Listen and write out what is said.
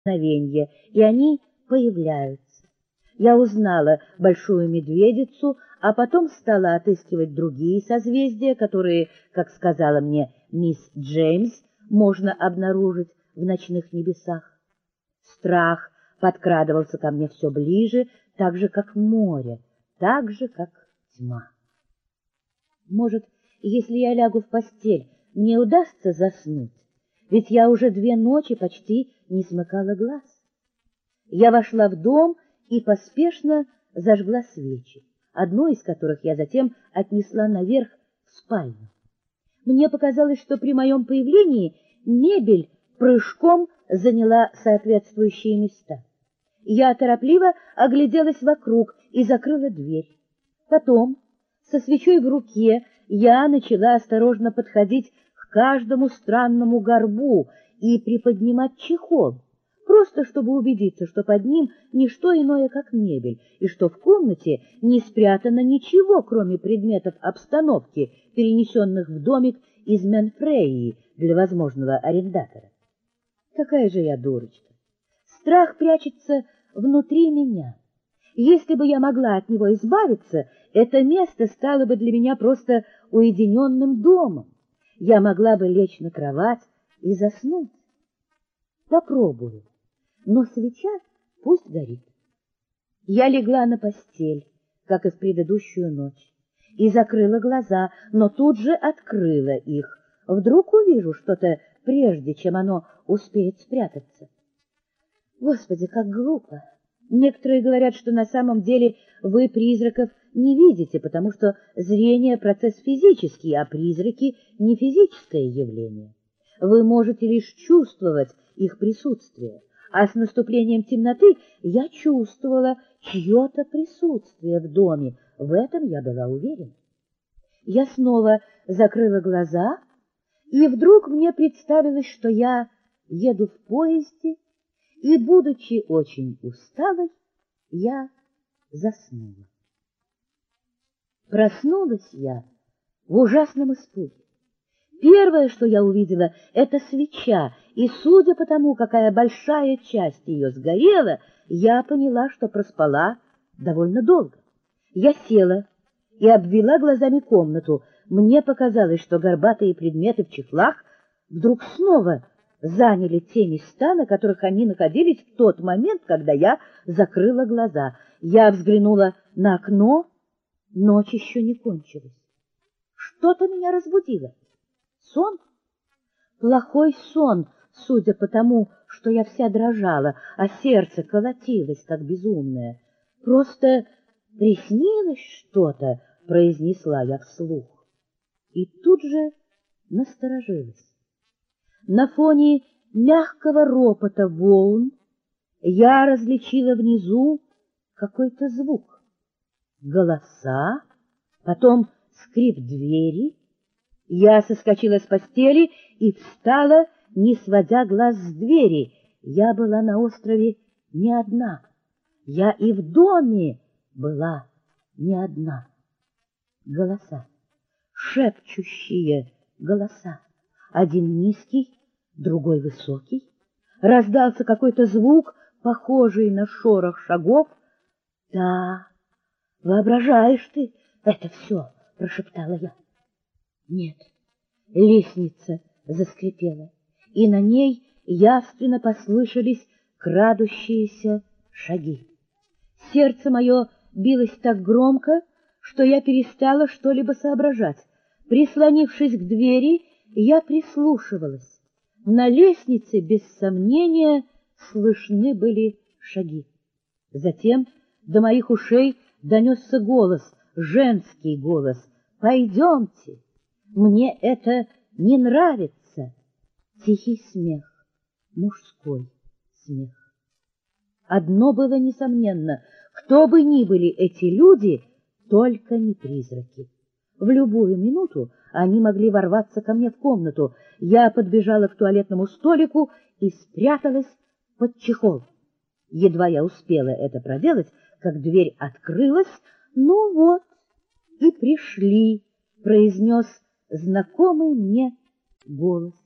мгновенье, и они появляются. Я узнала большую медведицу, а потом стала отыскивать другие созвездия, которые, как сказала мне мисс Джеймс, можно обнаружить в ночных небесах. Страх подкрадывался ко мне все ближе, так же, как море, так же, как тьма. Может, если я лягу в постель, мне удастся заснуть, ведь я уже 2 ночи почти не смыкала глаз. Я вошла в дом и поспешно зажгла свечи, одну из которых я затем отнесла наверх в спальню. Мне показалось, что при моем появлении мебель прыжком заняла соответствующие места. Я торопливо огляделась вокруг и закрыла дверь. Потом, со свечой в руке, я начала осторожно подходить к каждому странному горбу и приподнимать чехол, просто чтобы убедиться, что под ним не что иное, как мебель, и что в комнате не спрятано ничего, кроме предметов обстановки, перенесенных в домик из Менфреи для возможного арендатора. Какая же я дурочка! Страх прячется внутри меня. Если бы я могла от него избавиться, это место стало бы для меня просто уединенным домом. Я могла бы лечь на кровать и заснуть. Попробую, но свеча пусть горит. Я легла на постель, как и в предыдущую ночь, и закрыла глаза, но тут же открыла их. Вдруг увижу что-то, прежде чем оно успеет спрятаться. Господи, как глупо! Некоторые говорят, что на самом деле вы призраков не видите, потому что зрение — процесс физический, а призраки — не физическое явление. Вы можете лишь чувствовать их присутствие, а с наступлением темноты я чувствовала чье-то присутствие в доме, в этом я была уверена. Я снова закрыла глаза, и вдруг мне представилось, что я еду в поезде, и, будучи очень усталой, я заснула. Проснулась я в ужасном испуге. Первое, что я увидела, это свеча, и, судя по тому, какая большая часть ее сгорела, я поняла, что проспала довольно долго. Я села и обвела глазами комнату. Мне показалось, что горбатые предметы в чехлах вдруг снова заняли те места, на которых они находились в тот момент, когда я закрыла глаза. Я взглянула на окно, ночь еще не кончилась. Что-то меня разбудило. Сон? Плохой сон, судя по тому, что я вся дрожала, а сердце колотилось, как безумное. Просто приснилось что-то, произнесла я вслух. И тут же насторожилась. На фоне мягкого ропота волн я различила внизу какой-то звук. Голоса, потом скрип двери. Я соскочила с постели и встала, не сводя глаз с двери. Я была на острове не одна. Я и в доме была не одна. Голоса, шепчущие голоса. Один низкий, другой высокий. Раздался какой-то звук, похожий на шорох шагов. — Да, воображаешь ты это все, — прошептала я. Нет, лестница заскрипела, и на ней явственно послышались крадущиеся шаги. Сердце мое билось так громко, что я перестала что-либо соображать. Прислонившись к двери, я прислушивалась. На лестнице, без сомнения, слышны были шаги. Затем до моих ушей донесся голос, женский голос. «Пойдемте, мне это не нравится». Тихий смех, мужской смех. Одно было несомненно: кто бы ни были эти люди, только не призраки. В любую минуту они могли ворваться ко мне в комнату. Я подбежала к туалетному столику и спряталась под чехол. Едва я успела это проделать, как дверь открылась. «Ну вот, и пришли», — произнес знакомый мне голос.